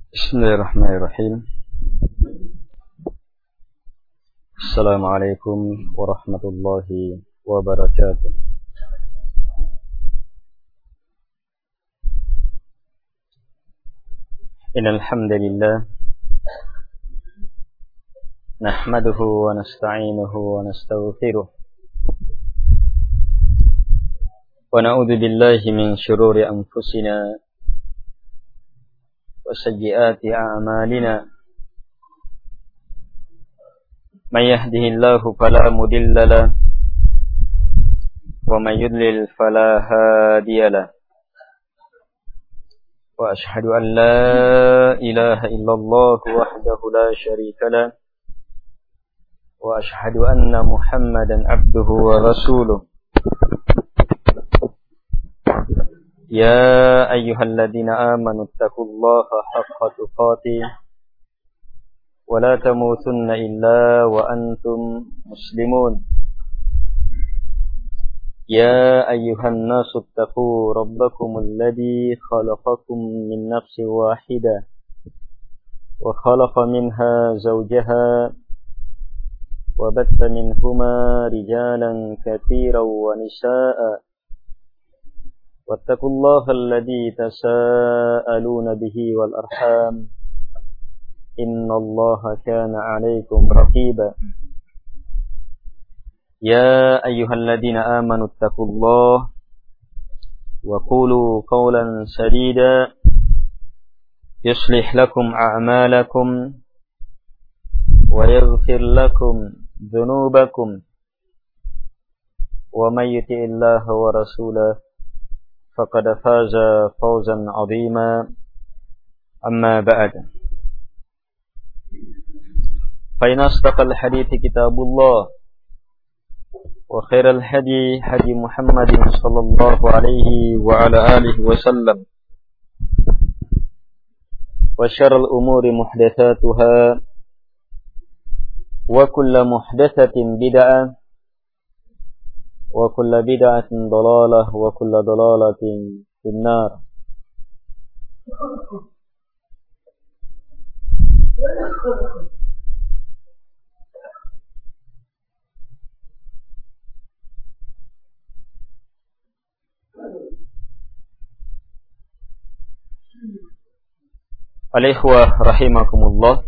Bismillahirrahmanirrahim. Assalamualaikum warahmatullahi wabarakatuh. Innal hamdalillah nahmaduhu wa nasta'inuhu wa nastaghfiruh wa na'udzu billahi min shururi anfusina wa sayyiati a'malina. Man yahdihillahu fala mudilla lahu wa man yudlil fala hadiya lahu. Wa ashhadu an la ilaha illallah wahdahu la syarika lahu wa ashhadu anna Muhammadan abduhu wa rasuluh. Ya ayyuhalladzina amanu taqullaha haqqa tuqatih wa la tamutunna illa wa antum muslimun. Ya ayyuhan nasu taqu rabbakumul ladzi khalaqakum min nafsin wahidah wa khalaqa minha zawjaha wa batta minhuma rijalan katsiran wa nisaa'a. واتقوا الله الذي تساءلون به والأرحام إن الله كان عليكم رقيبا. يا أيها الذين آمنوا اتقوا الله وقولوا قولا سديدا يصلح لكم أعمالكم ويغفر لكم ذنوبكم ومن يطع الله ورسوله فقد فاز فوزا عظيما. أما بعد فإن أصدق الحديث كتاب الله وخير الهدي هدي محمد صلى الله عليه وعلى آله وسلم وشر الأمور محدثاتها وكل محدثة بدعة وكل بدعة ضلالة وكل ضلالة في النار. Al-ikhwah rahimakumullah,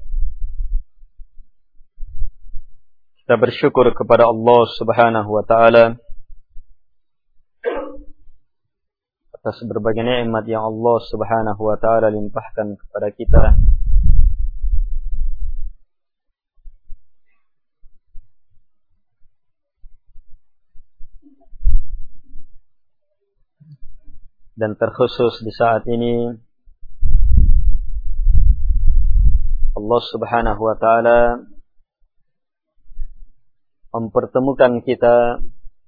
kita bersyukur kepada Allah Subhanahu wa taala atas berbagai nikmat yang Allah Subhanahu wa taala limpahkan kepada kita. Dan terkhusus di saat ini Allah Subhanahu wa taala mempertemukan kita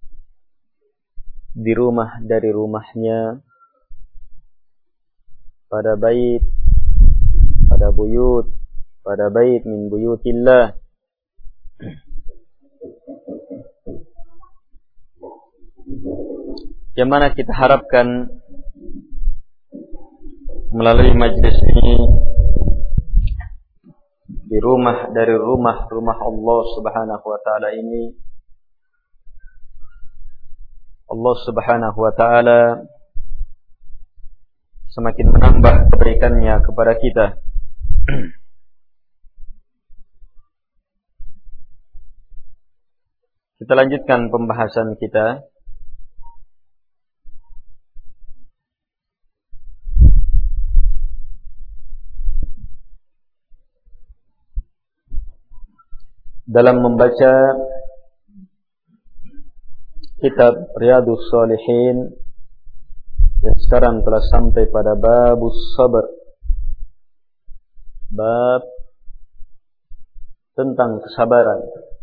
di rumah dari rumahnya, pada bait, pada buyut, pada bait min buyutillah, yang mana kita harapkan melalui majlis ini di rumah dari rumah-rumah Allah Subhanahu wa taala ini, Allah Subhanahu wa taala semakin menambah kebaikannya kepada kita. Kita lanjutkan pembahasan kita dalam membaca kitab Riyadhus Shalihin yang sekarang telah sampai pada babus sabar, bab tentang kesabaran.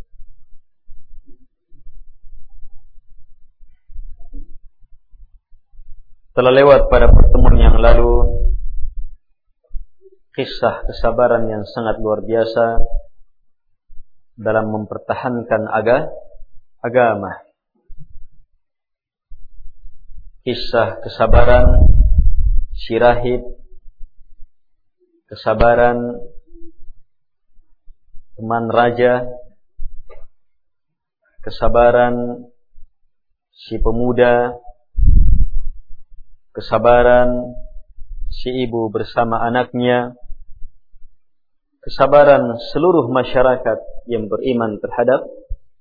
Telah lewat pada pertemuan yang lalu kisah kesabaran yang sangat luar biasa dalam mempertahankan agama. Kisah kesabaran Syirahid kesabaran teman raja, kesabaran si pemuda, kesabaran si ibu bersama anaknya, kesabaran seluruh masyarakat yang beriman terhadap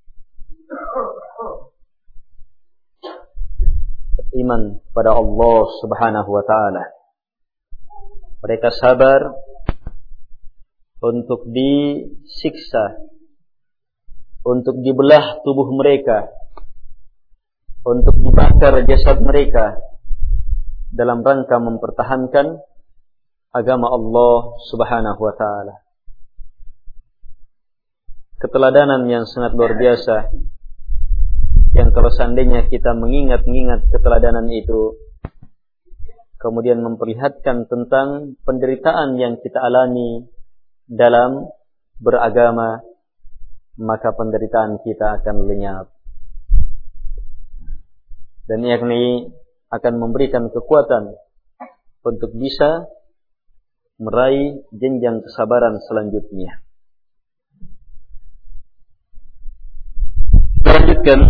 iman kepada Allah Subhanahu wa taala. Mereka sabar untuk disiksa, untuk dibelah tubuh mereka, untuk dibakar jasad mereka dalam rangka mempertahankan agama Allah Subhanahu wa taala. Keteladanan yang sangat luar biasa, yang kalau seandainya kita mengingat keteladanan itu, kemudian memperlihatkan tentang penderitaan yang kita alami dalam beragama, maka penderitaan kita akan lenyap. Dan yakni akan memberikan kekuatan untuk bisa meraih jenjang kesabaran selanjutnya. Lanjutkan.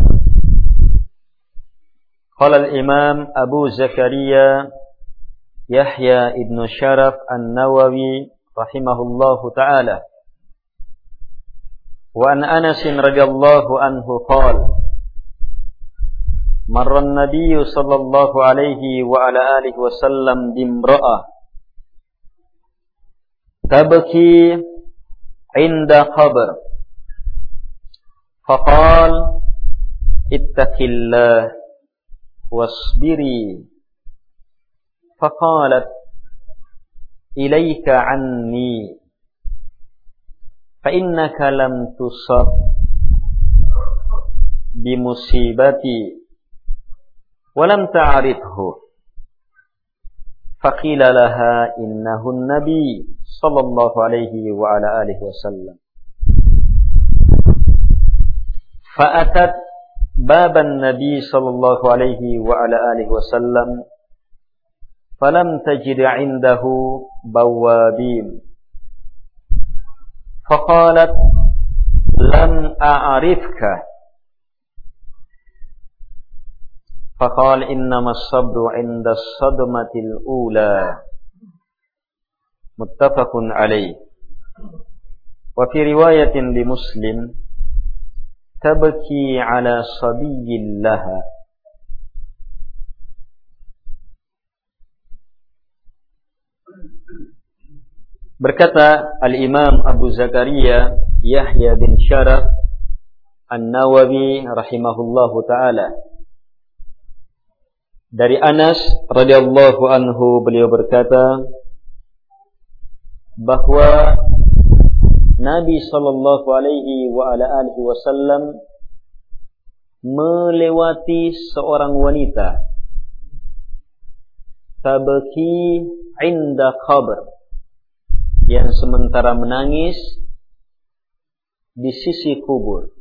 Qala al-Imam Abu Zakaria Yahya ibn Sharaf An-Nawawi rahimahullahu ta'ala. Wa an Anas radhiyallahu anhu qala marra an-nabiy sallallahu alaihi wa ala alihi wasallam bimra'ah tabki 'inda qabr faqala ittaqillah wasbiri faqalat ilayka anni fa innaka lam tusab bimusibati wa lam ta'rifhu faqila laha innahu an-nabi sallallahu alaihi wa ala alihi wasallam fa'atat baban nabi sallallahu alaihi wa ala alihi wasallam falam tajid 'indahu bawabin faqalat lam a'rifka faqala innama as-sabru 'inda as-sadmatil ula muttafaqun alaih wa fi riwayatin li Muslim tabki 'ala sabiyyin laha. Berkata Al-Imam Abu Zakaria Yahya bin Sharaf An-Nawawi rahimahullahu ta'ala, dari Anas radhiyallahu anhu, beliau berkata bahwa Nabi sallallahu alaihi wa ala alihi wasallam melewati seorang wanita tabki 'inda qabr, yang sementara menangis di sisi kubur.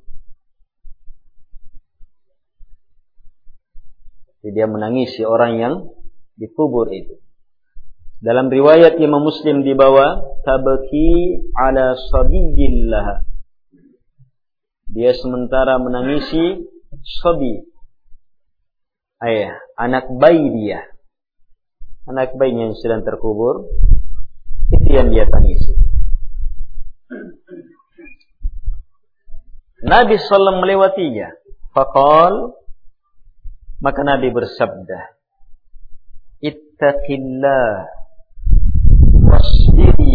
Jadi dia menangisi orang yang dikubur itu. Dalam riwayat Imam Muslim dibawa tabki 'ala sabiyillah. Dia sementara menangisi sabi. Anak bayi dia. Anak bayinya yang sedang terkubur, itu yang dia tangisi. Nabi sallallahu melewatinya. Faqal, maka Nabi bersabda, ittaqillah wasbiri,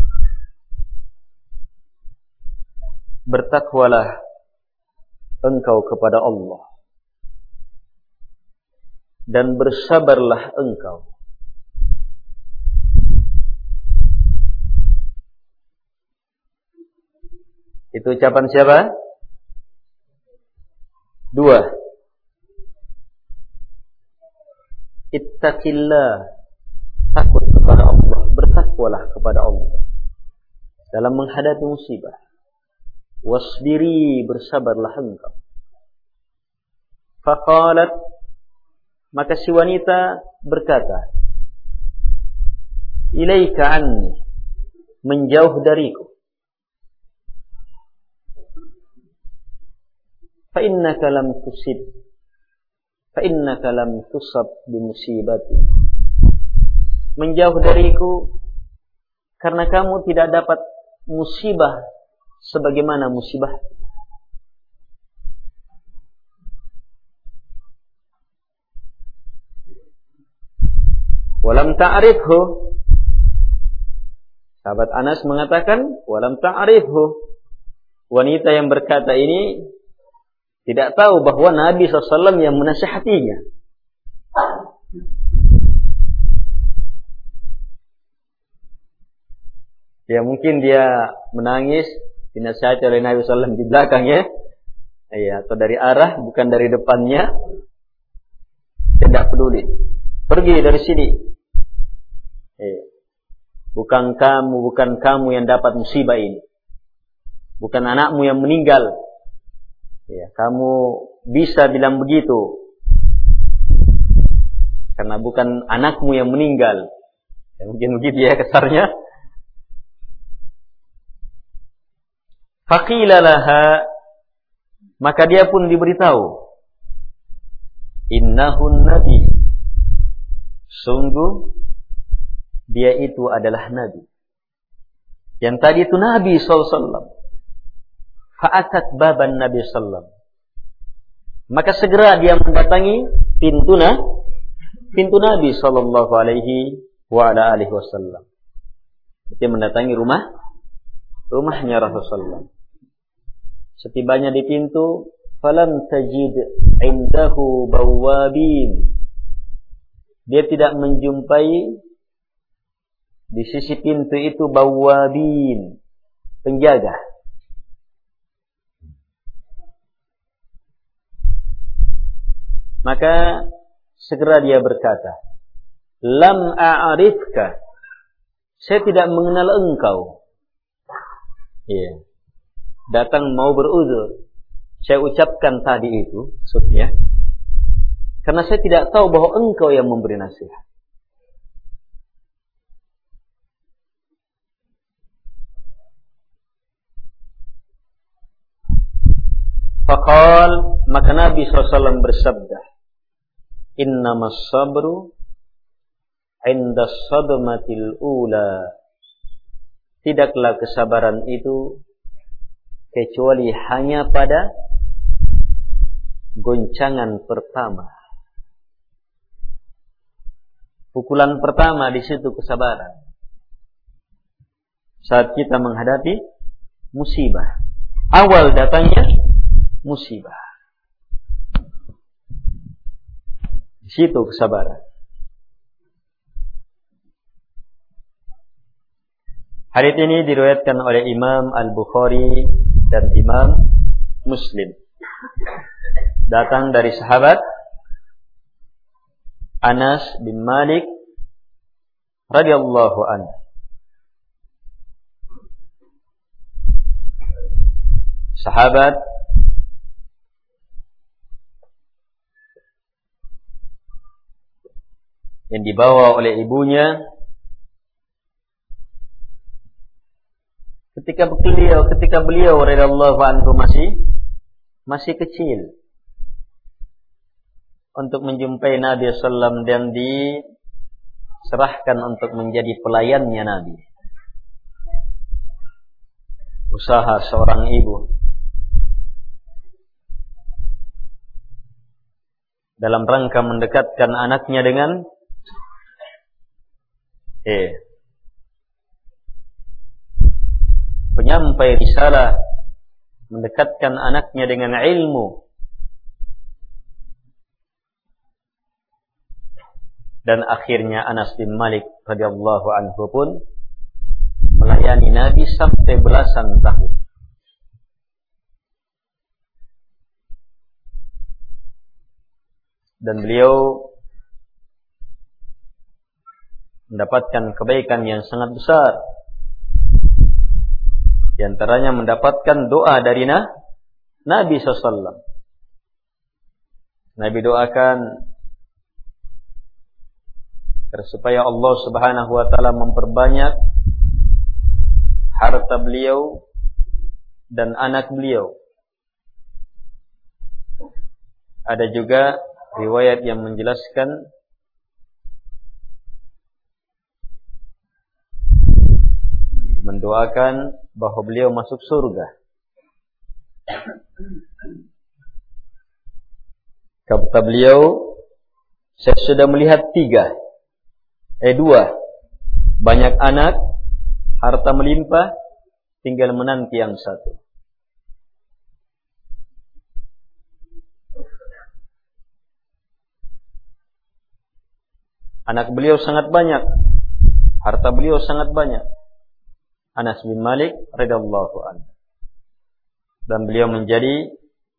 bertakwalah engkau kepada Allah dan bersabarlah engkau. Itu ucapan siapa? Dua. Ittaqillah, takut kepada Allah, bertakwalah kepada Allah dalam menghadapi musibah. Wasbiri, bersabarlah engkau. Faqalat, maka si wanita berkata, ilaika anni, menjauh dariku. Fa innaka lam tusab bimusibati. Menjauh dariku karena kamu tidak dapat musibah sebagaimana musibah. Walam ta'rifhu. Sahabat Anas mengatakan, walam ta'rifhu. Wanita yang berkata ini tidak tahu bahwa Nabi SAW yang menasihatinya. Ya mungkin dia menangis dinasihati oleh Nabi SAW di belakang ya. Atau dari arah bukan dari depannya. Tidak peduli. Pergi dari sini. Bukan kamu yang dapat musibah ini. Bukan anakmu yang meninggal. Ya, kamu bisa bilang begitu. Karena bukan anakmu yang meninggal. Ya, mungkin begitu ya kasarnya. Faqila laha, maka dia pun diberitahu. Innahun nabi. Sungguh dia itu adalah Nabi. Yang tadi itu Nabi SAW. Fa'atat baban Nabi SAW. Maka segera dia mendatangi pintu Nabi sallallahu alaihi wa ala alihi wasallam. Dia mendatangi rumahnya Rasulullah. Setibanya di pintu, falam tajid indahu bawabin. Dia tidak menjumpai di sisi pintu itu bawabin, penjaga. Maka segera dia berkata, lam a'rifka, saya tidak mengenal engkau. Iya. Datang mau beruzur. Saya ucapkan tadi itu, maksudnya, karena saya tidak tahu bahwa engkau yang memberi nasihat. Faqal, maka Nabi SAW bersabda, innamas sabru inda sadmatil ula. Tidaklah kesabaran itu kecuali hanya pada goncangan pertama. Pukulan pertama di situ kesabaran. Saat kita menghadapi musibah. Awal datangnya musibah. Di situ kesabaran. Hadits ini diriwayatkan oleh Imam Al-Bukhari dan Imam Muslim. Datang dari sahabat Anas bin Malik radhiyallahu anhu. Sahabat yang dibawa oleh ibunya ketika beliau radhiyallahu anhu masih kecil untuk menjumpai Nabi sallallahu dan diserahkan untuk menjadi pelayannya Nabi. Usaha seorang ibu dalam rangka mendekatkan anaknya dengan penyampai risalah, mendekatkan anaknya dengan ilmu, dan akhirnya Anas bin Malik radhiyallahu anhu pun melayani Nabi sampai belasan tahun. Dan beliau mendapatkan kebaikan yang sangat besar. Di antaranya mendapatkan doa dari Nabi SAW. Nabi doakan supaya Allah Subhanahu wa taala memperbanyak harta beliau, dan anak beliau. Ada juga riwayat yang menjelaskan mendoakan bahwa beliau masuk surga. Kata beliau, saya sudah melihat 2, banyak anak, harta melimpah, tinggal menanti yang 1. Anak beliau sangat banyak, harta beliau sangat banyak. Anas bin Malik radhiyallahu anhu. Dan beliau menjadi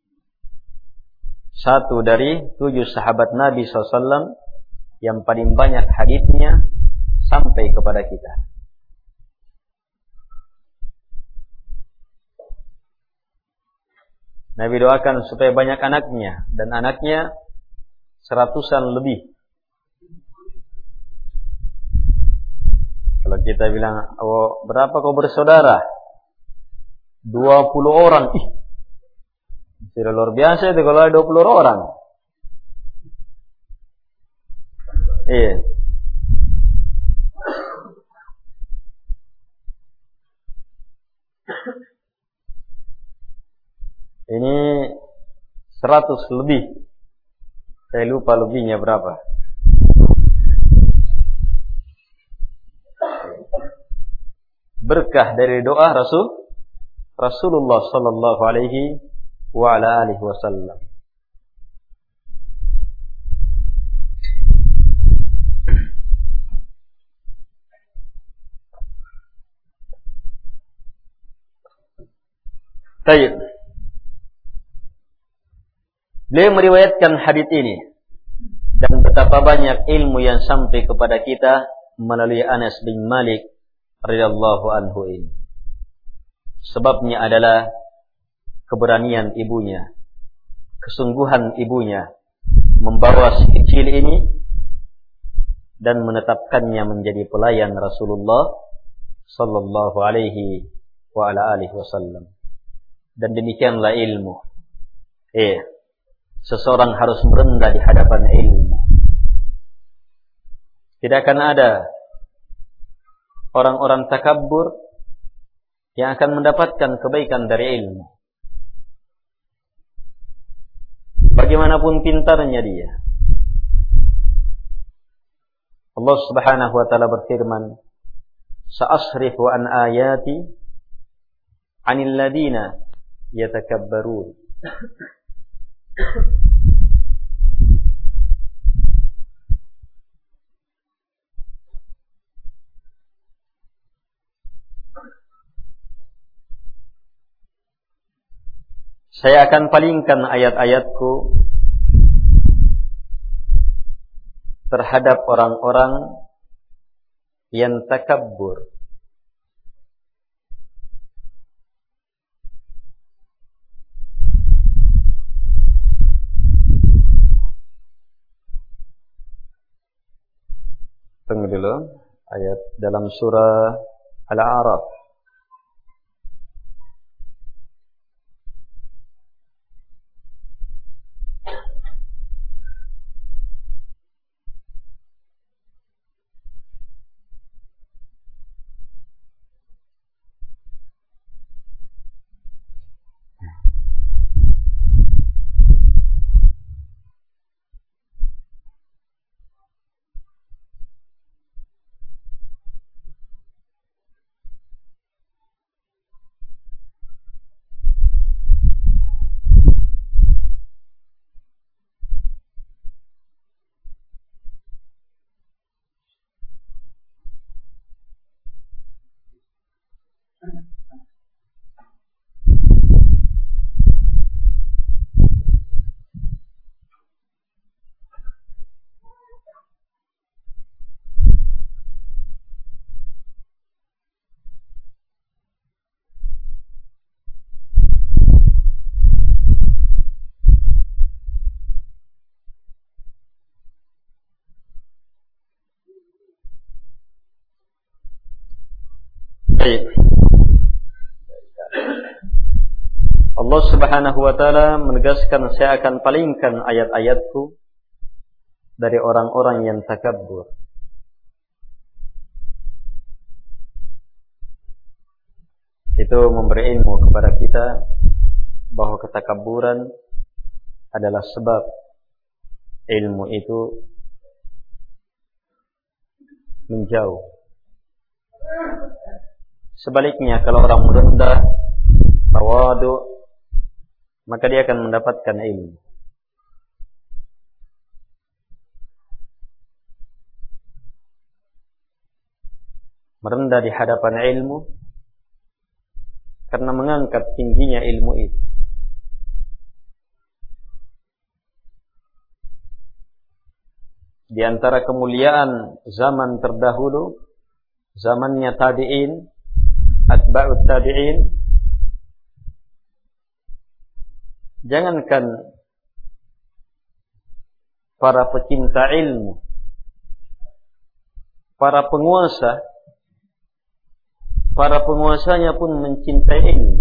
satu dari 7 sahabat Nabi SAW yang paling banyak haditsnya sampai kepada kita. Nabi doakan supaya banyak anaknya, dan anaknya 100-an lebih. Kalau kita bilang, oh, berapa kau bersaudara? 20 orang. Sudah luar biasa itu kalau ada 20 orang. Iya. Ini 100 lebih. Saya lupa lebihnya berapa. Berkah dari doa Rasulullah sallallahu alaihi wa ala alihi wasallam. Baik. Beliau meriwayatkan hadits ini dan betapa banyak ilmu yang sampai kepada kita melalui Anas bin Malik radhiyallahu anhu ini. Sebabnya adalah keberanian ibunya, kesungguhan ibunya membawa si kecil ini dan menetapkannya menjadi pelayan Rasulullah sallallahu alaihi wa ala alihi wasallam. Dan demikianlah ilmu. Seseorang harus merendah di hadapan ilmu. Tidak akan ada orang-orang takabbur yang akan mendapatkan kebaikan dari ilmu. Bagaimanapun pintarnya dia. Allah Subhanahu wa taala berfirman, "Sa'asrifu an ayati 'anil ladina yatakabbarun." Saya akan palingkan ayat-ayatku terhadap orang-orang yang takabbur. Tunggu dulu, ayat dalam surah Al-A'raf. Baik. Allah Subhanahu wa taala menegaskan, saya akan palingkan ayat-ayatku dari orang-orang yang takabbur. Itu memberi ilmu kepada kita bahwa ketakabburan adalah sebab ilmu itu menjauh. Sebaliknya, kalau orang merendah, tawadu, maka dia akan mendapatkan ilmu. Merendah di hadapan ilmu karena mengangkat tingginya ilmu itu. Di antara kemuliaan zaman terdahulu, zamannya tabi'in, atba'ut tabi'in, jangankan para pecinta ilmu, para penguasanya pun mencintai ilmu.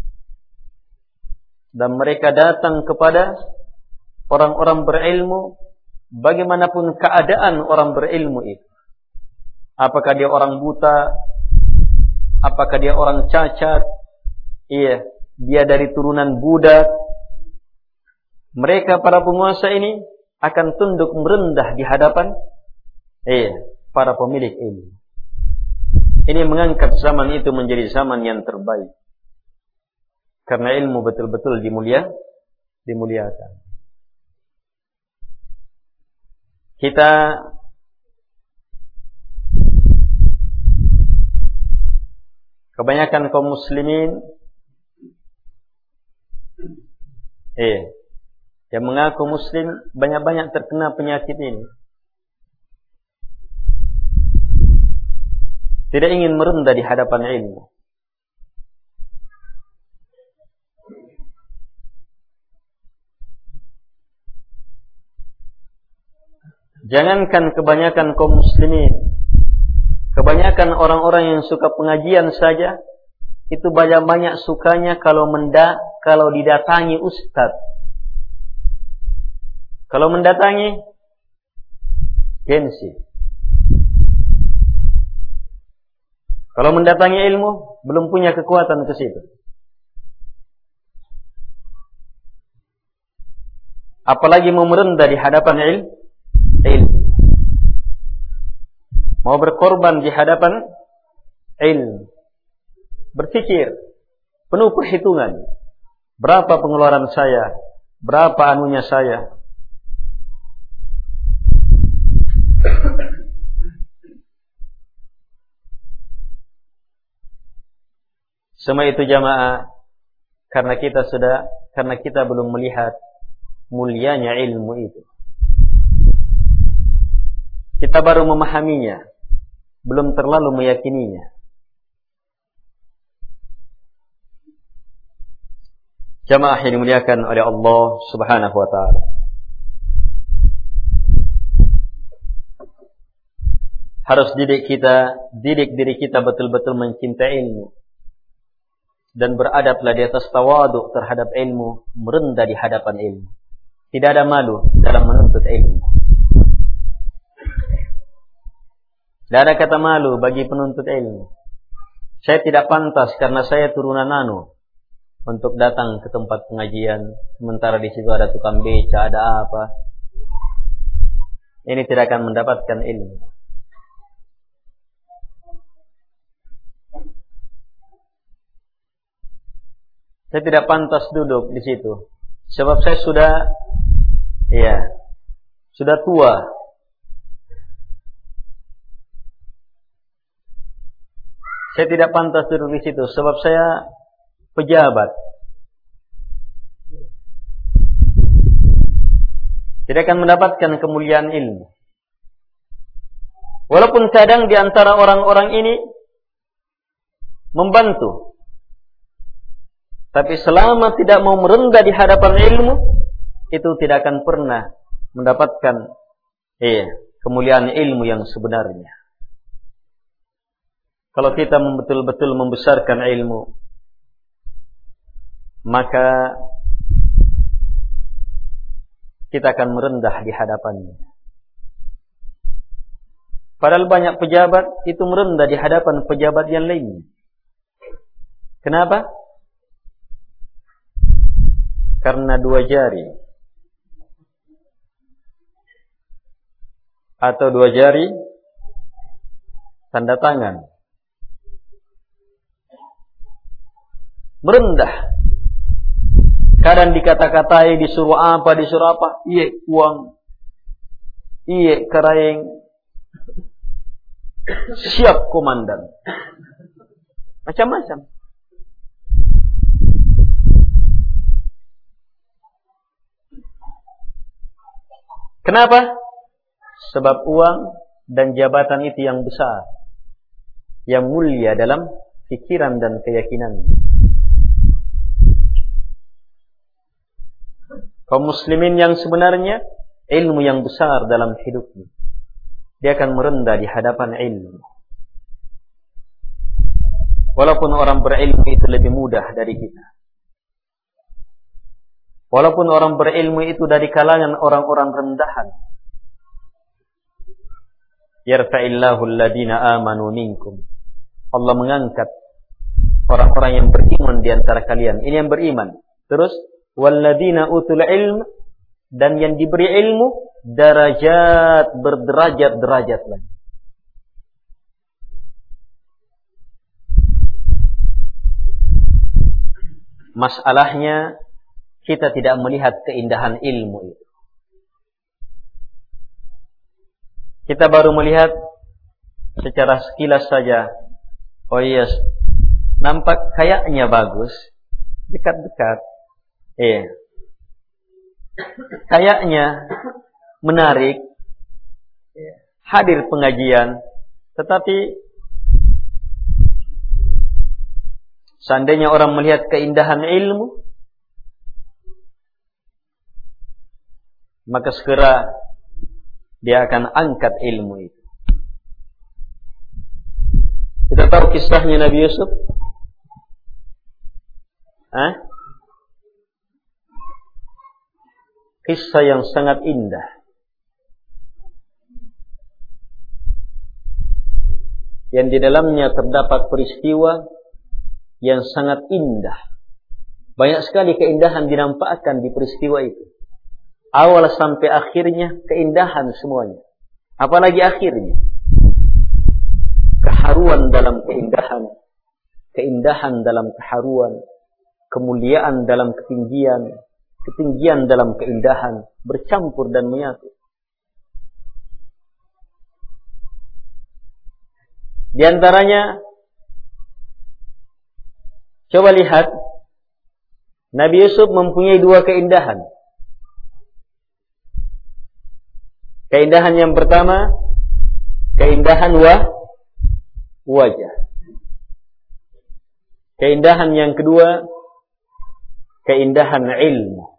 Dan mereka datang kepada orang-orang berilmu, bagaimanapun keadaan orang berilmu itu. Apakah dia orang buta, apakah dia orang cacat, dia dari turunan budak, mereka para penguasa ini akan tunduk merendah di hadapan para pemilik ilmu. Ini mengangkat zaman itu menjadi zaman yang terbaik. Karena ilmu betul-betul dimuliakan. Kita kebanyakan kaum muslimin yang mengaku muslim banyak-banyak terkena penyakit ini. Tidak ingin merendah di hadapan ilmu. Jangankan kebanyakan kaum muslimin, kebanyakan orang-orang yang suka pengajian saja, itu banyak sukanya kalau didatangi ustaz. Kalau mendatangi gengsi. Kalau mendatangi ilmu belum punya kekuatan ke situ. Apalagi mau merendah di hadapan ilmu. Mau berkorban di hadapan ilmu. Berpikir penuh perhitungan. Berapa pengeluaran saya? Berapa anunya saya? Semua itu jamaah karena kita belum melihat mulianya ilmu itu. Kita baru memahaminya, belum terlalu meyakininya. Jamaah yang dimuliakan oleh Allah Subhanahu wa taala. Harus didik diri kita betul-betul mencintai ilmu. Dan beradablah di atas tawaduk terhadap ilmu, merendah di hadapan ilmu. Tidak ada malu dalam menuntut ilmu. Tidak ada kata malu bagi penuntut ilmu. Saya tidak pantas karena saya turunan anu untuk datang ke tempat pengajian, sementara di situ ada tukang beca, ada apa. Ini tidak akan mendapatkan ilmu. Saya tidak pantas duduk di situ. Sebab saya sudah tua. Saya tidak pantas duduk di situ sebab saya pejabat. Tidak akan mendapatkan kemuliaan ilmu. Walaupun kadang di antara orang-orang ini membantu, tapi selama tidak mau merendah di hadapan ilmu, itu tidak akan pernah mendapatkan kemuliaan ilmu yang sebenarnya. Kalau kita betul-betul membesarkan ilmu, maka kita akan merendah di hadapannya. Padahal banyak pejabat itu merendah di hadapan pejabat yang lainnya. Kenapa? Karena 2 jari atau 2 jari tanda tangan. Merendah. Kadang dikata-katai, disuruh apa, iye uang, iye karaeng, siap komandan. Macam-macam. Kenapa? Sebab uang dan jabatan itu yang besar, yang mulia dalam pikiran dan keyakinan. Kaum muslimin yang sebenarnya ilmu yang besar dalam hidupnya, dia akan merendah di hadapan ilmu. Walaupun orang berilmu itu lebih mudah dari kita. Walaupun orang berilmu itu dari kalangan orang-orang rendahan. Yarfa'illahu alladhina amanu minkum. Allah mengangkat orang-orang yang beriman di antara kalian. Ini yang beriman. Terus walladzina utul ilm, dan yang diberi ilmu darajat, berderajat-derajat lagi. Masalahnya kita tidak melihat keindahan ilmu itu. Kita baru melihat secara sekilas saja. Oh yes, nampak kayaknya bagus, dekat-dekat. Iya. Kayaknya menarik, hadir pengajian, tetapi seandainya orang melihat keindahan ilmu, maka segera dia akan angkat ilmu itu. Kita tahu kisahnya Nabi Yusuf? Kisah yang sangat indah. Yang di dalamnya terdapat peristiwa yang sangat indah. Banyak sekali keindahan dinampakkan di peristiwa itu. Awal sampai akhirnya keindahan semuanya. Apalagi akhirnya. Keharuan dalam keindahan. Keindahan dalam keharuan. Kemuliaan dalam ketinggian. Ketinggian dalam keindahan. Bercampur dan menyatu. Di antaranya, coba lihat, Nabi Yusuf mempunyai 2 keindahan. Keindahan yang pertama, keindahan wajah. Keindahan yang kedua, keindahan ilmu.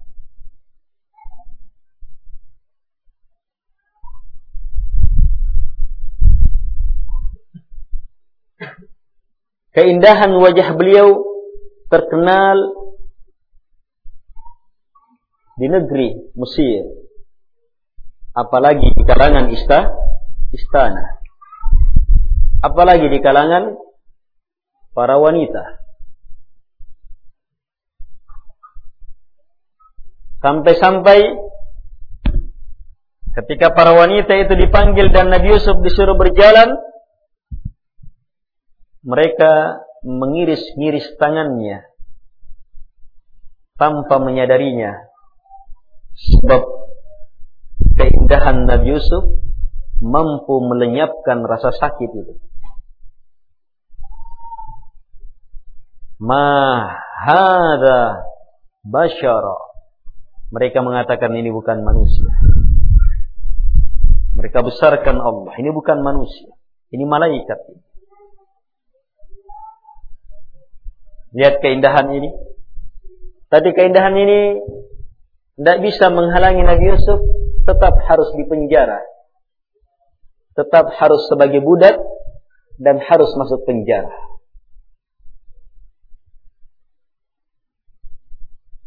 Keindahan wajah beliau terkenal di negeri Mesir, apalagi di kalangan istana, apalagi di kalangan para wanita. Sampai-sampai ketika para wanita itu dipanggil dan Nabi Yusuf disuruh berjalan, mereka mengiris-ngiris tangannya tanpa menyadarinya, sebab keindahan Nabi Yusuf mampu melenyapkan rasa sakit itu. Ma hadza basyara. Mereka mengatakan ini bukan manusia. Mereka besarkan Allah. Ini bukan manusia. Ini malaikat. Lihat keindahan ini. Tapi keindahan ini tidak bisa menghalangi Nabi Yusuf tetap harus dipenjara. Tetap harus sebagai budak dan harus masuk penjara.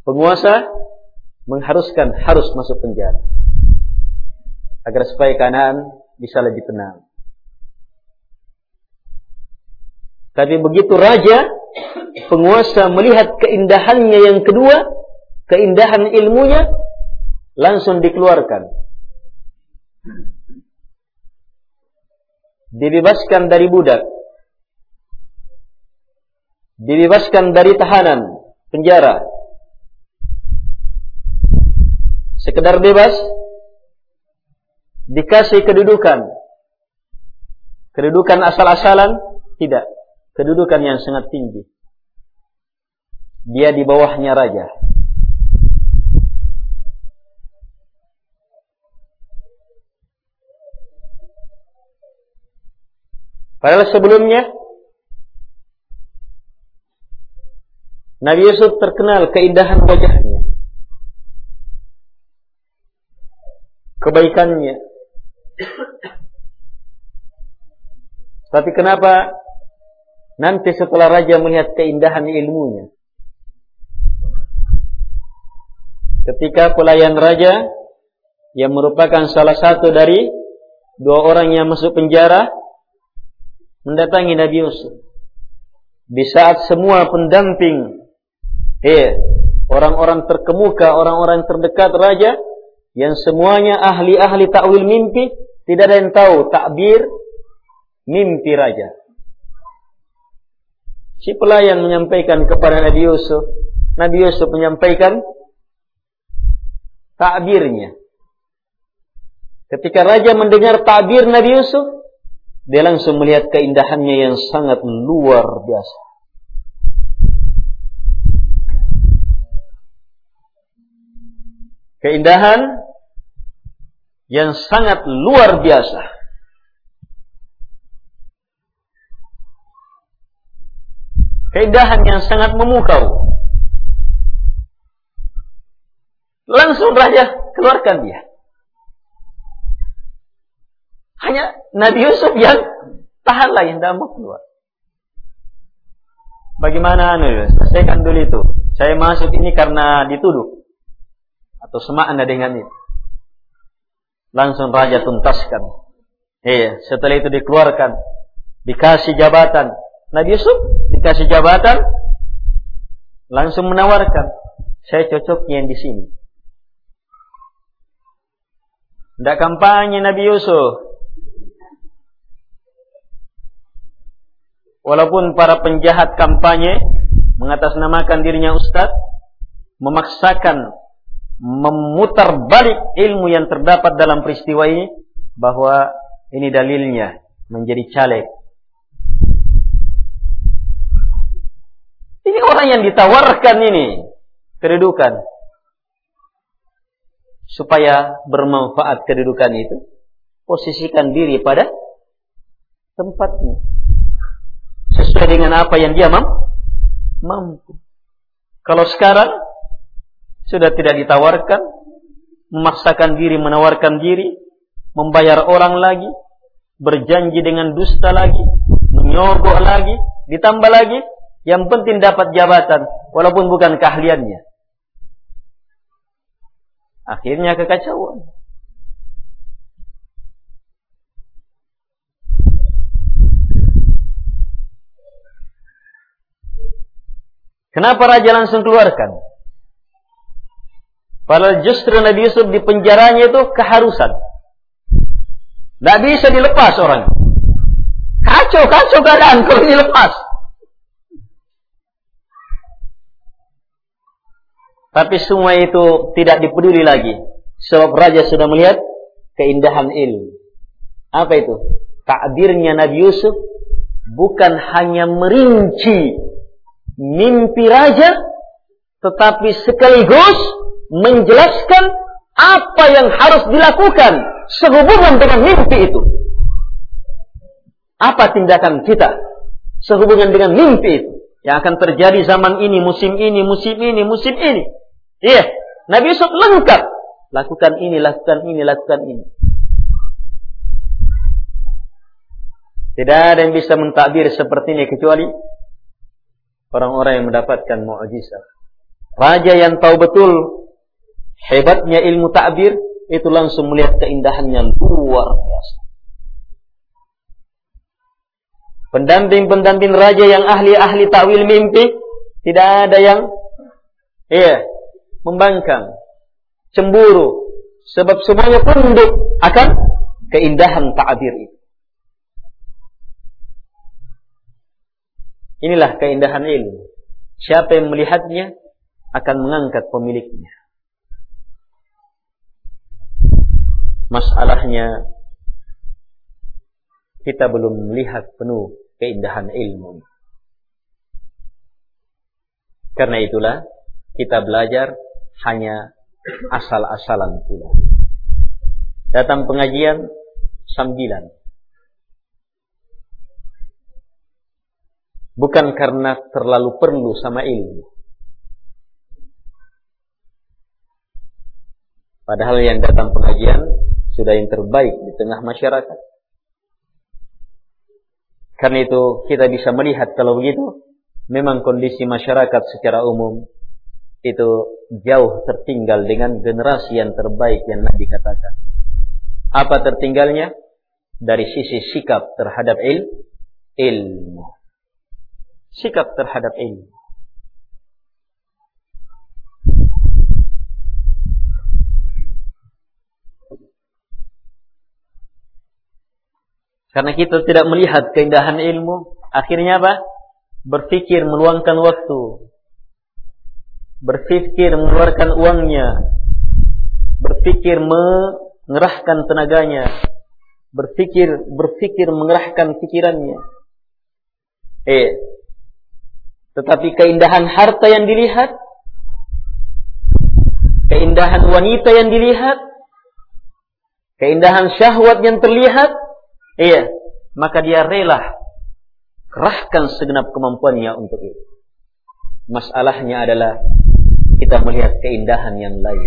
Penguasa mengharuskan harus masuk penjara agar supaya keadaan bisa lebih tenang. Tapi begitu raja, penguasa melihat keindahannya yang kedua, keindahan ilmunya, langsung dikeluarkan. Dibebaskan dari budak. Dibebaskan dari tahanan, penjara. Sekedar bebas, dikasih kedudukan. Kedudukan asal-asalan, tidak. Kedudukan yang sangat tinggi. Dia di bawahnya raja. Padahal sebelumnya Nabi Yusuf terkenal keindahan wajahnya, kebaikannya. Tapi kenapa nanti setelah raja melihat keindahan ilmunya, ketika pelayan raja yang merupakan salah satu dari 2 orang yang masuk penjara mendatangi Nabi Yusuf di saat semua pendamping, orang-orang terkemuka, orang-orang terdekat raja, yang semuanya ahli-ahli takwil mimpi, tidak ada yang tahu takbir mimpi raja. Si pelayan menyampaikan kepada Nabi Yusuf, Nabi Yusuf menyampaikan takbirnya. Ketika raja mendengar takbir Nabi Yusuf, dia langsung melihat keindahannya yang sangat luar biasa. Keindahan yang sangat luar biasa. Keindahan yang sangat memukau. Langsung raja keluarkan dia. Hanya Nabi Yusuf yang tahan lah, yang tidak mau keluar. Bagaimana selesaikan dulu itu. Saya masuk ini karena dituduh. Atau semakna dengan itu. Langsung raja tuntaskan. Setelah itu dikeluarkan. Dikasih jabatan. Nabi Yusuf dikasih jabatan. Langsung menawarkan. Saya cocoknya yang di sini. Tidak kampanye Nabi Yusuf. Walaupun para penjahat kampanye mengatasnamakan dirinya ustaz, memaksakan memutar balik ilmu yang terdapat dalam peristiwa ini, bahwa ini dalilnya menjadi caleg. Ini orang yang ditawarkan ini kedudukan supaya bermanfaat kedudukan itu, posisikan diri pada tempatnya sesuai dengan apa yang dia mampu. Kalau sekarang sudah tidak ditawarkan, memaksakan diri, menawarkan diri, membayar orang lagi, berjanji dengan dusta lagi, menyogok lagi, ditambah lagi, yang penting dapat jabatan walaupun bukan keahliannya. Akhirnya kekacauan. Kenapa raja langsung keluarkan? Padahal justru Nabi Yusuf di penjaranya itu keharusan. Tidak bisa dilepas orang. Kacau keadaan kalau dilepas. Tapi semua itu tidak dipeduli lagi. Sebab raja sudah melihat keindahan ilmu. Apa itu? Takdirnya Nabi Yusuf bukan hanya merinci mimpi raja, tetapi sekaligus menjelaskan apa yang harus dilakukan sehubungan dengan mimpi itu. Apa tindakan kita sehubungan dengan mimpi itu yang akan terjadi zaman ini, musim ini, musim ini, musim ini. Iya, Nabi Yusuf lengkap. Lakukan ini, lakukan ini, lakukan ini. Tidak ada yang bisa mentakbir seperti ini kecuali orang-orang yang mendapatkan mukjizat. Raja yang tahu betul hebatnya ilmu ta'bir, itu langsung melihat keindahannya luar biasa. Pendamping-pendamping raja yang ahli-ahli ta'wil mimpi, tidak ada yang membangkang, cemburu, sebab semuanya tunduk akan keindahan ta'bir itu. Inilah keindahan ilmu. Siapa yang melihatnya akan mengangkat pemiliknya. Masalahnya kita belum melihat penuh keindahan ilmu. Karena itulah kita belajar hanya asal-asalan pula. Datang pengajian sambilan. Bukan karena terlalu perlu sama ilmu. Padahal yang datang pengajian sudah yang terbaik di tengah masyarakat. Karena itu kita bisa melihat kalau begitu, memang kondisi masyarakat secara umum itu jauh tertinggal dengan generasi yang terbaik yang Nabi katakan. Apa tertinggalnya? Dari sisi sikap terhadap ilmu. Sikap terhadap ilmu. Karena kita tidak melihat keindahan ilmu, akhirnya apa? Berpikir meluangkan waktu, berpikir mengeluarkan uangnya, berpikir mengerahkan tenaganya, berpikir mengerahkan pikirannya. Tetapi keindahan harta yang dilihat, keindahan wanita yang dilihat, keindahan syahwat yang terlihat, maka dia rela kerahkan segenap kemampuannya untuk itu. Masalahnya adalah kita melihat keindahan yang lain.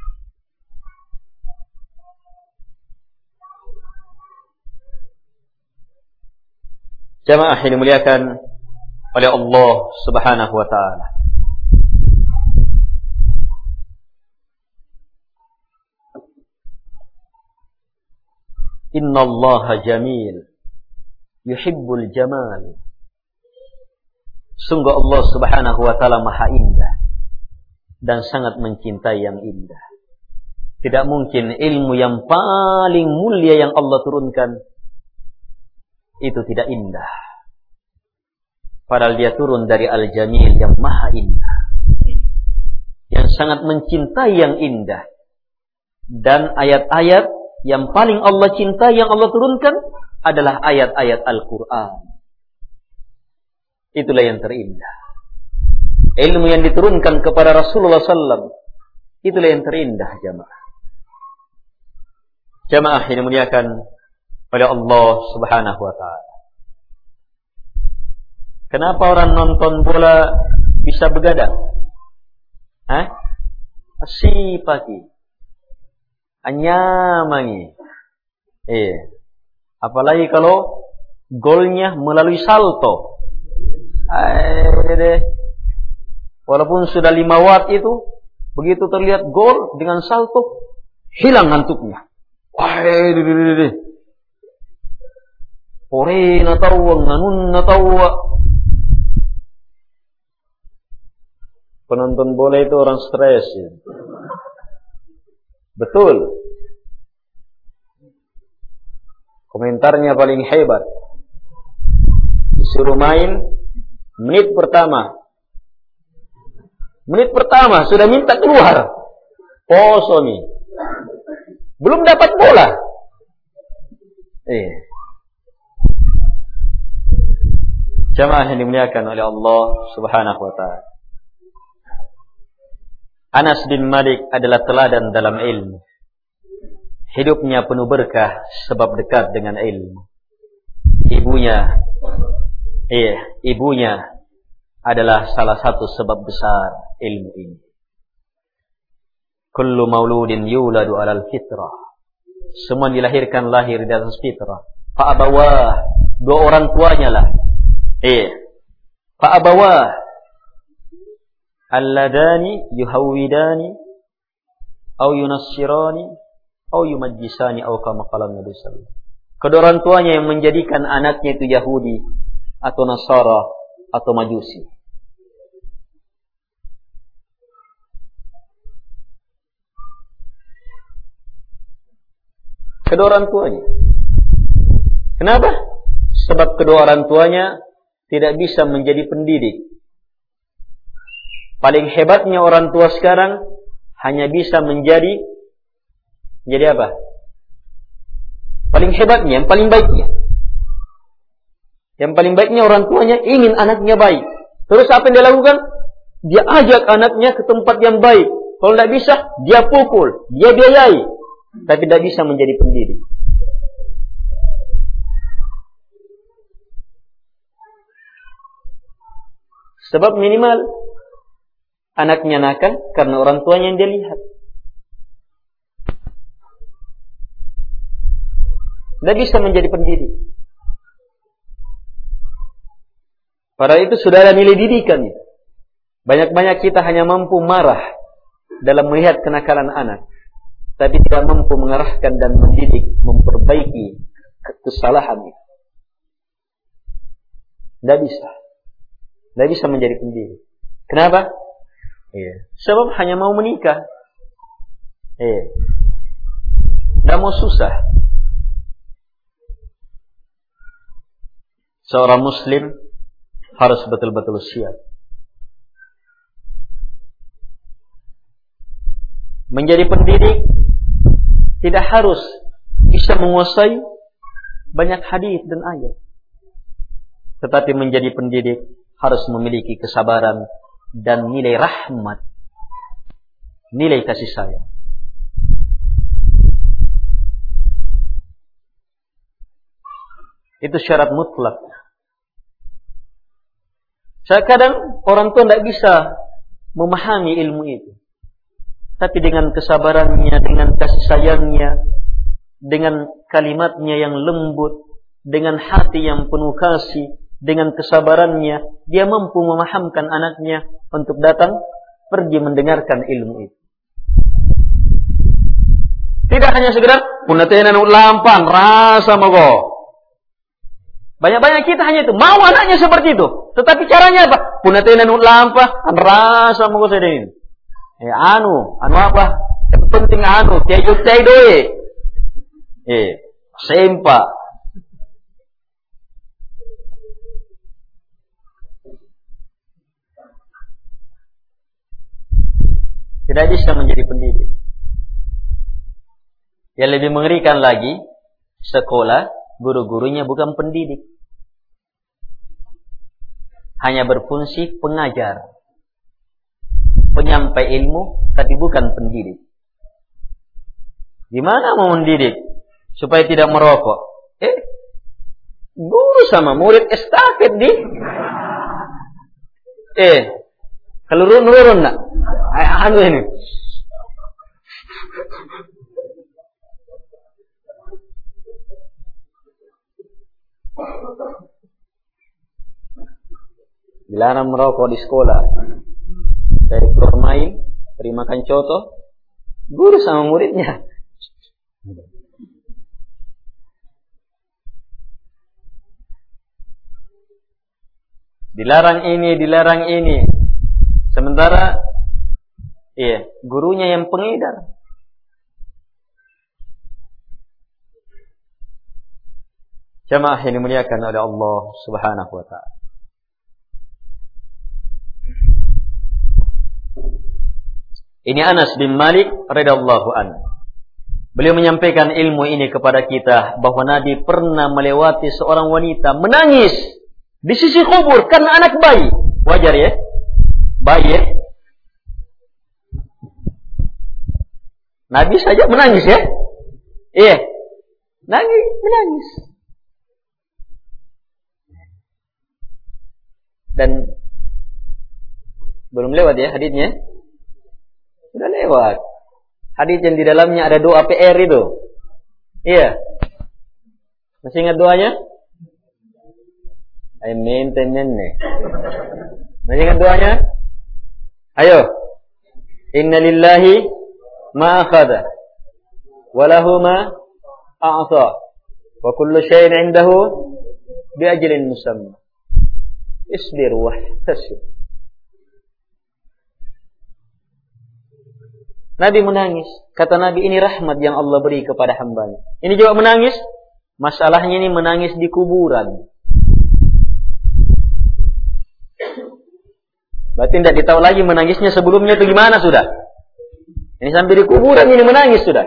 Jamaah yang dimuliakan oleh Allah Subhanahu wa ta'ala. Inna Allah jamil yuhibbul jamal. Sungguh Allah Subhanahu wa ta'ala maha indah dan sangat mencintai yang indah. Tidak mungkin ilmu yang paling mulia yang Allah turunkan itu tidak indah. Padahal dia turun dari Al-Jamil yang maha indah, yang sangat mencintai yang indah. Dan ayat-ayat yang paling Allah cintai yang Allah turunkan adalah ayat-ayat Al-Quran. Itulah yang terindah. Ilmu yang diturunkan kepada Rasulullah SAW, itulah yang terindah, jamaah. Jamaah yang dimuliakan oleh Allah Subhanahu wa ta'ala. Kenapa orang nonton bola bisa begadang? Asipaki. Anyamangi. Apalagi kalau golnya melalui salto. Walaupun sudah 5 watt itu, begitu terlihat gol dengan salto, hilang ngantuknya. Ore natawa, nganun natawa. Penonton bola itu orang stres ya. Betul. Komentarnya paling hebat. Disuruh main menit pertama sudah minta keluar. Sony belum dapat bola. Jamaah yang dimuliakan oleh Allah Subhanahu wa ta'ala. Anas bin Malik adalah teladan dalam ilmu. Hidupnya penuh berkah sebab dekat dengan ilmu. Ibunya adalah salah satu sebab besar ilmu ini. Kullu mauludin yuladu alal fitrah. Semua dilahirkan lahir di atas fitrah. Fa'abawah, 2 orang tuanya lah. Fa'abawah. alladani yuhawwidani au yunassirani au yumajjisani au kama qala Nabi sallallahu alaihi wasallam. Kedua orang tuanya yang menjadikan anaknya itu Yahudi atau Nasara atau Majusi. Kedua orang tuanya. Kenapa? Sebab kedua orang tuanya tidak bisa menjadi pendidik. Paling hebatnya orang tua sekarang hanya bisa menjadi apa? Paling hebatnya, yang paling baiknya. Yang paling baiknya orang tuanya ingin anaknya baik. Terus apa yang dia lakukan? Dia ajak anaknya ke tempat yang baik. Kalau tidak bisa, dia pukul, dia biayai. Tapi tidak bisa menjadi pendidik. Sebab minimal anaknya nakal karena orang tuanya yang dia lihat. Tidak bisa menjadi pendidik. Padahal itu sudah ada nilai didikan. Banyak-banyak kita hanya mampu marah dalam melihat kenakalan anak, tapi tidak mampu mengarahkan dan mendidik, memperbaiki kesalahannya. Tidak bisa. Tidak bisa menjadi pendidik. Kenapa? Sebab hanya mau menikah. Tidak mau susah. Seorang muslim harus betul-betul siap. Menjadi pendidik tidak harus bisa menguasai banyak hadis dan ayat. Tetapi menjadi pendidik harus memiliki kesabaran dan nilai rahmat, nilai kasih sayang. Itu syarat mutlak. Kadang orang tua tidak bisa memahami ilmu itu. Tapi dengan kesabarannya, dengan kasih sayangnya, dengan kalimatnya yang lembut, dengan hati yang penuh kasih, dengan kesabarannya, dia mampu memahamkan anaknya untuk datang pergi mendengarkan ilmu itu. Tidak hanya sekedar punatenan ulampang rasa mogo. Banyak-banyak kita hanya itu, mau anaknya seperti itu. Tetapi caranya apa? Punatenan ulampang rasa mogo sedin. Anu apa? Yang penting tiap jutai doe. Sempa. Tidak bisa menjadi pendidik. Yang lebih mengerikan lagi, sekolah, guru-gurunya bukan pendidik. Hanya berfungsi pengajar. Penyampai ilmu, tapi bukan pendidik. Gimana mau mendidik? Supaya tidak merokok. Guru sama murid estafet di. Kalau nurun nak. Anu ini. Dilarang merokok di sekolah. Dari keluar main, terima makan coto, guru sama muridnya. Dilarang ini. Sementara gurunya yang pengedar. Jamaah yang dimuliakan oleh Allah Subhanahu wa taala. Ini Anas bin Malik radhiyallahu anhu. Beliau menyampaikan ilmu ini kepada kita bahwa Nabi pernah melewati seorang wanita menangis di sisi kubur karena anak bayi. Wajar ya? Bayi ya? Nabi saja menangis ya? Iya. Menangis. Dan belum lewat ya hadisnya? Sudah lewat. Hadis yang di dalamnya ada doa PR itu. Iya. Masih ingat doanya? Amin. Masih ingat doanya? Ayo. Inna lillahi ma akhadha wa lahu ma a'ta wa kullu syai'in 'indahu bi ajalin musamma. Isbir wahtasib. Nabi menangis. Kata Nabi, ini rahmat yang Allah beri kepada hambanya. Ini juga menangis. Masalahnya ini menangis di kuburan. Berarti tidak ditahu lagi menangisnya sebelumnya itu gimana sudah. Ini sampai di kuburan ini menangis sudah.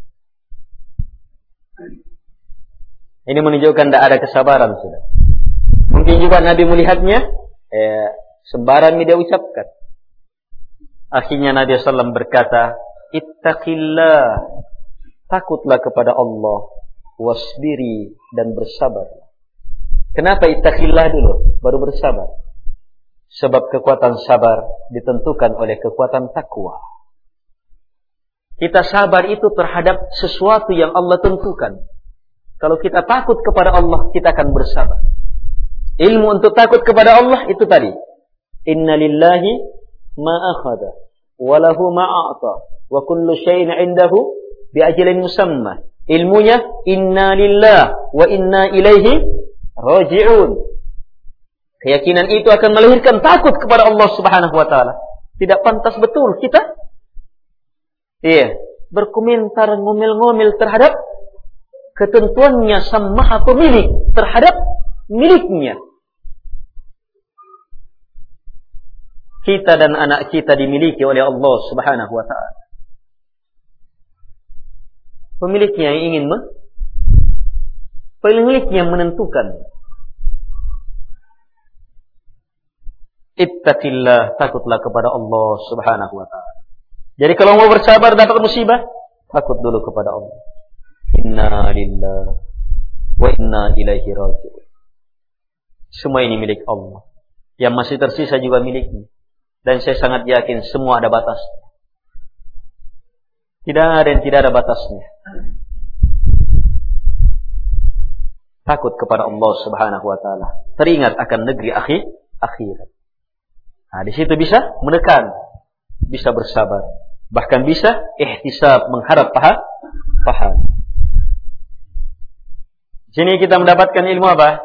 Ini menunjukkan tidak ada kesabaran sudah. Mungkin juga Nabi melihatnya, sembarang dia ucapkan. Akhirnya Nabi SAW berkata, Ittaqillah, takutlah kepada Allah, wasbiri, dan bersabar. Kenapa ittaqillah dulu, baru bersabar? Sebab kekuatan sabar ditentukan oleh kekuatan takwa. Kita sabar itu terhadap sesuatu yang Allah tentukan. Kalau kita takut kepada Allah, kita akan bersabar. Ilmu untuk takut kepada Allah itu tadi. Inna lillahi ma akhadha wa lahu ma a'ta wa kullu syai'in 'indahu bi ajalin musamma. Ilmunya inna lillah wa inna ilaihi raji'un. Keyakinan itu akan melahirkan takut kepada Allah Subhanahu wa taala. Tidak pantas betul kita berkomentar ngomel-ngomel terhadap ketentuannya sang Maha Pemilik terhadap miliknya. Kita dan anak kita dimiliki oleh Allah Subhanahu wa taala. Pemiliknya yang ingin pemiliknya menentukan. Ittaqillah, takutlah kepada Allah Subhanahu wa taala. Jadi kalau mau bersabar dapat musibah, takut dulu kepada Allah. Inna lillahi wa inna ilaihi raji'un. Semua ini milik Allah. Yang masih tersisa juga miliknya. Dan saya sangat yakin semua ada batasnya. Tidak ada yang tidak ada batasnya. Takut kepada Allah Subhanahu wa taala. Teringat akan negeri akhirat. Nah, di situ bisa menekan, bisa bersabar, bahkan bisa ihtisab, mengharap pahala. Di sini kita mendapatkan ilmu apa?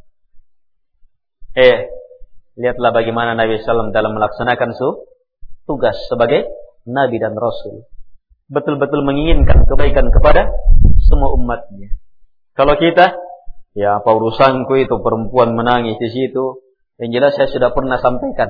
Lihatlah bagaimana Nabi SAW dalam melaksanakan tugas sebagai Nabi dan Rasul. Betul-betul menginginkan kebaikan kepada semua umatnya. Kalau kita, ya apa urusanku itu perempuan menangis di situ. Yang jelas saya sudah pernah sampaikan.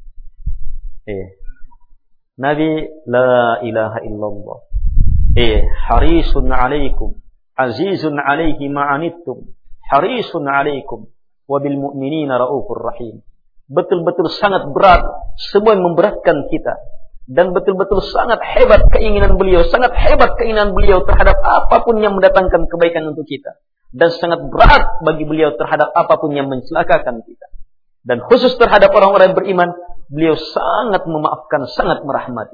Nabi la ilaha illallah. Harisun alaikum, azizun alaihi ma'anittum, harisun alaikum, wabil mu'minina raufur rahim. Betul-betul sangat berat, semua yang memberatkan kita. Dan betul-betul sangat hebat keinginan beliau, sangat hebat keinginan beliau terhadap apapun yang mendatangkan kebaikan untuk kita. Dan sangat berat bagi beliau terhadap apapun yang mencelakakan kita. Dan khusus terhadap orang-orang yang beriman, beliau sangat memaafkan, sangat merahmati.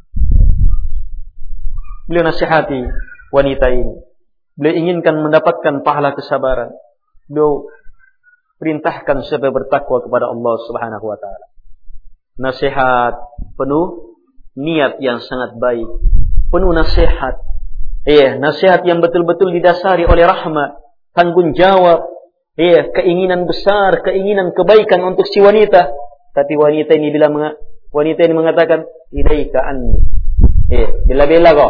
Beliau nasihati wanita ini. Beliau inginkan mendapatkan pahala kesabaran. Beliau perintahkan supaya bertakwa kepada Allah Subhanahu wa taala. Nasihat penuh niat yang sangat baik. Penuh nasihat. Nasihat yang betul-betul didasari oleh rahmat, tanggung jawab, keinginan besar, keinginan kebaikan untuk si wanita. Tapi wanita ini mengatakan, ilaika anni. Bila-bila kau.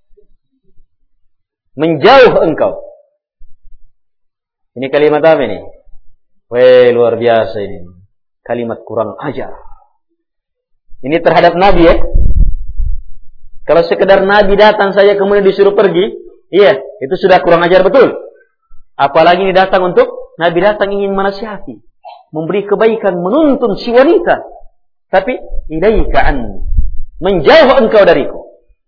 Menjauh engkau. Ini kalimat apa ini? Luar biasa ini. Kalimat kurang ajar. Ini terhadap Nabi Kalau sekedar Nabi datang saja kemudian disuruh pergi, itu sudah kurang ajar betul. Apalagi ini datang untuk Nabi datang ingin menasihati, memberi kebaikan, menuntun si wanita. Tapi ilaika anni, menjauh engkau dariku.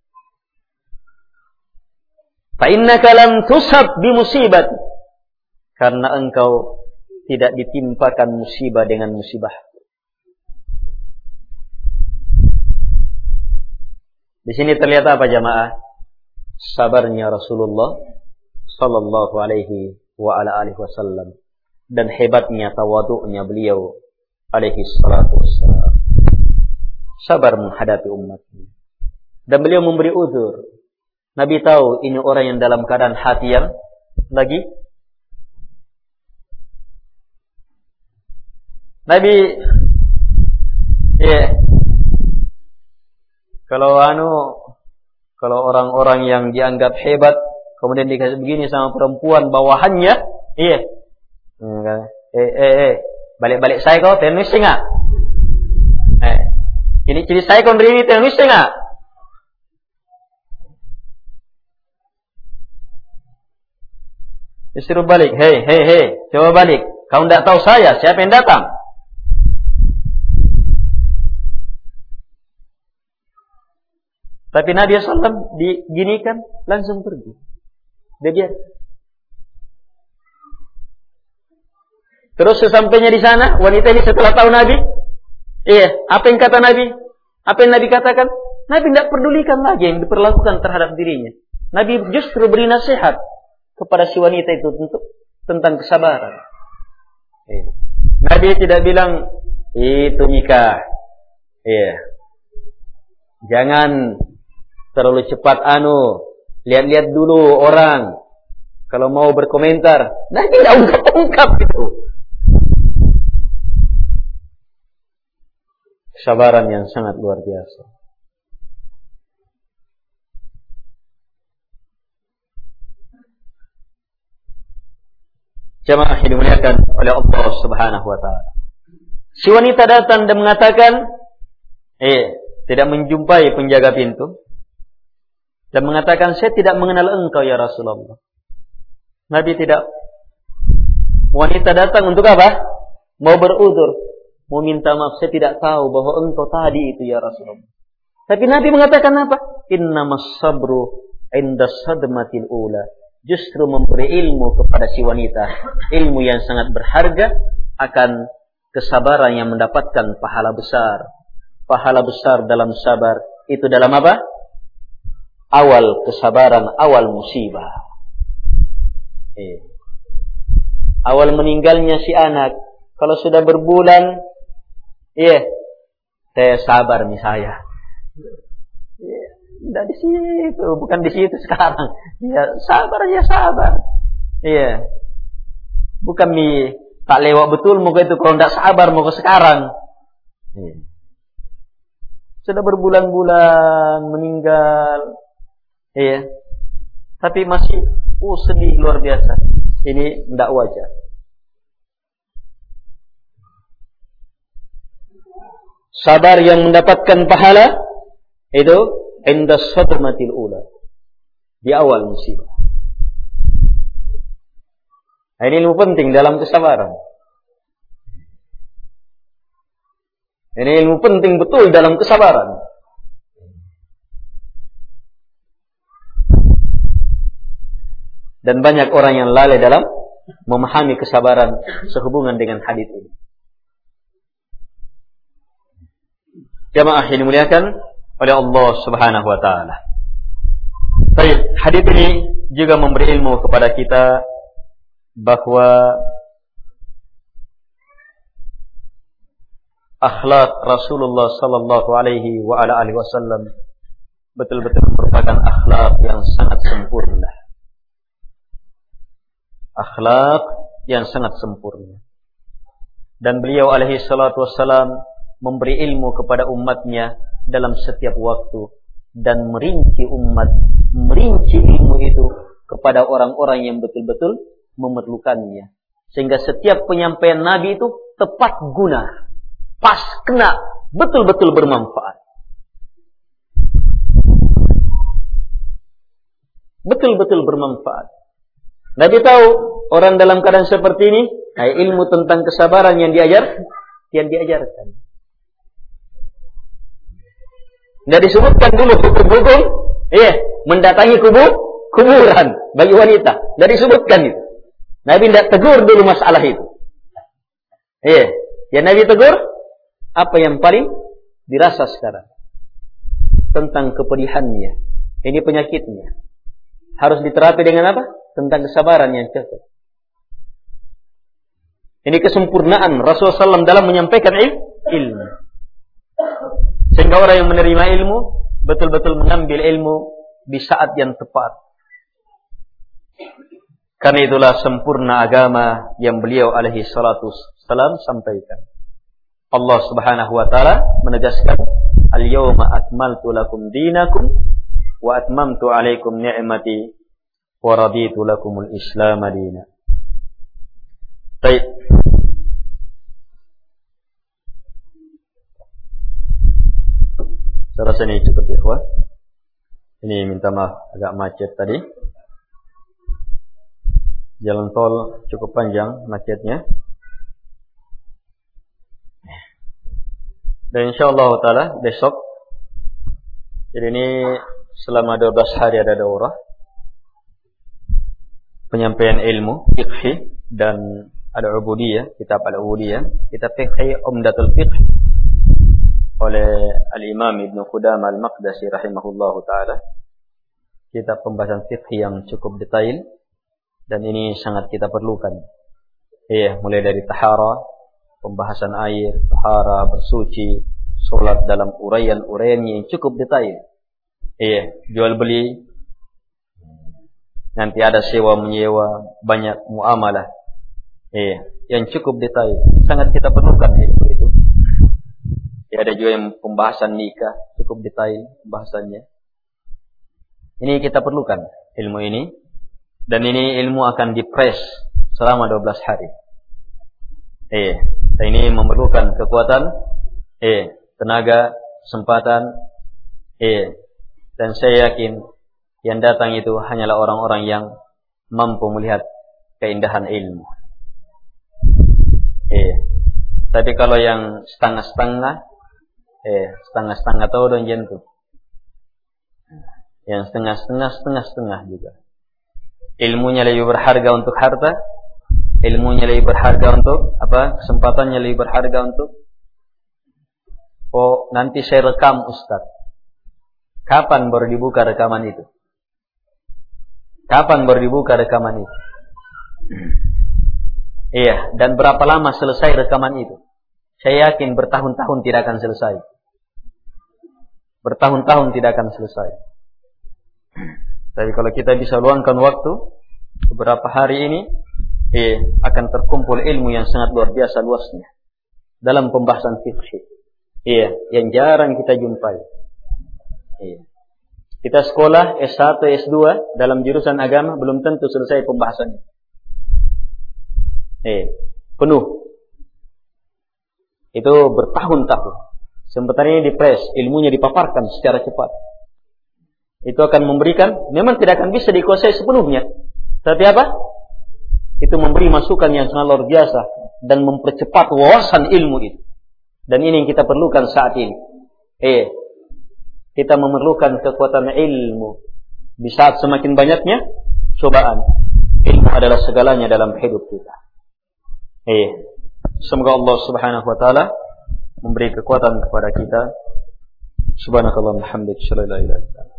Fa innaka lam tusab bi musibah, karena engkau tidak ditimpakan musibah dengan musibah. Di sini terlihat apa jamaah? Sabarnya Rasulullah sallallahu alaihi wa ala alihi wasallam dan hebatnya tawadhu'nya beliau alaihi salatu wassalam. sabar menghadapi umatnya. Dan beliau memberi uzur. Nabi tahu ini orang yang dalam keadaan hati yang lagi. Nabi, kalau orang-orang yang dianggap hebat, kemudian dikasih begini sama perempuan bawahannya, balik-balik saya kau tenis enggak? Ciri saya kau beri tenis enggak? Disuruh balik, hei, coba balik. Kau tidak tahu saya, siapa yang datang? Tapi Nabi SAW diginikan, langsung pergi. Dia biar. Terus sesampainya di sana, wanita ini setelah tahu Nabi, apa yang kata Nabi? Apa yang Nabi katakan? Nabi tidak pedulikan lagi yang diperlakukan terhadap dirinya. Nabi justru beri nasihat kepada si wanita itu tentang kesabaran. Nabi tidak bilang, itu nikah. Jangan terlalu cepat lihat-lihat dulu orang kalau mau berkomentar. Nabi tidak ungkap-ungkap itu. Kesabaran yang sangat luar biasa. Jamaah yang dimuliakan oleh Allah Subhanahu wa taala. Si wanita datang dan mengatakan, tidak menjumpai penjaga pintu dan mengatakan, saya tidak mengenal engkau ya Rasulullah. Nabi tidak. Wanita datang untuk apa? Mau beruzur, mau minta maaf, saya tidak tahu bahwa engkau tadi itu ya Rasulullah. Tapi Nabi mengatakan apa? Innamas sabru inda sadmatil ula. Justru memberi ilmu kepada si wanita, ilmu yang sangat berharga akan kesabaran yang mendapatkan pahala besar. Pahala besar dalam sabar itu dalam apa? Awal kesabaran, awal musibah. Awal meninggalnya si anak, kalau sudah berbulan, saya sabar nih saya. Tidak di situ, bukan di situ sekarang. Sabar. Bukan tak lewat betul muka itu kalau tidak sabar muka sekarang. Sudah berbulan-bulan meninggal. Tapi masih sedih luar biasa. Ini tidak wajar. Sabar yang mendapatkan pahala itu inda sadmatil ula, di awal musibah. Ini ilmu penting dalam kesabaran. Ini ilmu penting betul dalam kesabaran. Dan banyak orang yang lalai dalam memahami kesabaran sehubungan dengan hadis ini. Jamaah yang dimuliakan oleh Allah Subhanahu wa taala. Baik, hadis ini juga memberi ilmu kepada kita bahwa akhlak Rasulullah sallallahu alaihi wa ala alihi wasallam betul-betul merupakan akhlak yang sangat sempurna. Akhlak yang sangat sempurna. Dan beliau alaihi salatu wassalam memberi ilmu kepada umatnya dalam setiap waktu dan merinci ilmu itu kepada orang-orang yang betul-betul memerlukannya. Sehingga setiap penyampaian Nabi itu tepat guna, pas kena, betul-betul bermanfaat. Betul-betul bermanfaat. Nabi tahu orang dalam keadaan seperti ini, ilmu tentang kesabaran yang diajarkan. Tidak disebutkan dulu hukum-hukum, mendatangi kuburan bagi wanita. Tidak disebutkan itu. Nabi tidak tegur dulu masalah itu. Ya Nabi tegur apa yang paling dirasa sekarang tentang kepedihannya. Ini penyakitnya. Harus diterapi dengan apa? Tentang kesabaran yang cocok. Ini kesempurnaan Rasulullah SAW dalam menyampaikan ilmu. Sehingga orang yang menerima ilmu betul-betul mengambil ilmu di saat yang tepat. Karena itulah sempurna agama yang beliau alaihi salatu wassalam sampaikan. Allah Subhanahu wa taala menegaskan, "Al-yawma akmaltu lakum dinakum wa atmamtu 'alaikum ni'mati wa raditu lakumul Islam dinan." Baik. Saya rasa ini cukup ya, ikhwah. Ini minta maaf agak macet tadi. Jalan tol cukup panjang macetnya. Dan insyaallah taala besok, jadi ini selama 12 hari ada daurah penyampaian ilmu fiqh dan ada ubudiyah, kitab al-ubudiyah, kitab fiqh Umdatul Fiqh oleh Al-Imam Ibn Qudamah Al-Maqdisi rahimahullahu taala. Kitab pembahasan fiqh yang cukup detail dan ini sangat kita perlukan. Mulai dari tahara, pembahasan air, tahara, bersuci, salat dalam uraian-uraiannya yang cukup detail. Jual beli, nanti ada sewa menyewa, banyak muamalah. Yang cukup detail, sangat kita perlukan ilmu itu. Ada juga yang pembahasan nikah, cukup detail pembahasannya. Ini kita perlukan ilmu ini, dan ini ilmu akan dipres selama 12 hari. Ini memerlukan kekuatan, tenaga, kesempatan, dan saya yakin yang datang itu hanyalah orang-orang yang mampu melihat keindahan ilmu. Tapi kalau yang setengah-setengah, setengah-setengah tahu dan jentuh. Yang setengah-setengah juga. Ilmunya lebih berharga untuk harta, ilmunya lebih berharga untuk apa? Kesempatannya lebih berharga untuk nanti saya rekam Ustaz. Kapan baru dibuka rekaman itu? Kapan baru dibuka rekaman itu? Dan berapa lama selesai rekaman itu? Saya yakin bertahun-tahun tidak akan selesai. Bertahun-tahun tidak akan selesai. Tapi kalau kita bisa luangkan waktu beberapa hari ini, akan terkumpul ilmu yang sangat luar biasa luasnya dalam pembahasan fikih. Yang jarang kita jumpai. Kita sekolah S1, S2 dalam jurusan agama belum tentu selesai pembahasannya. Penuh. Itu bertahun-tahun. Sementara ini dipres, ilmunya dipaparkan secara cepat. Itu akan memberikan, memang tidak akan bisa dikuasai sepenuhnya. Tapi apa? Itu memberi masukan yang sangat luar biasa dan mempercepat wawasan ilmu itu. Dan ini yang kita perlukan saat ini. Kita memerlukan kekuatan ilmu. Di saat semakin banyaknya cobaan, ilmu adalah segalanya dalam hidup kita. Semoga Allah Subhanahu wa taala memberi kekuatan kepada kita. Subhanakallahumma hamdaka, asyhadu an la ilaha illa anta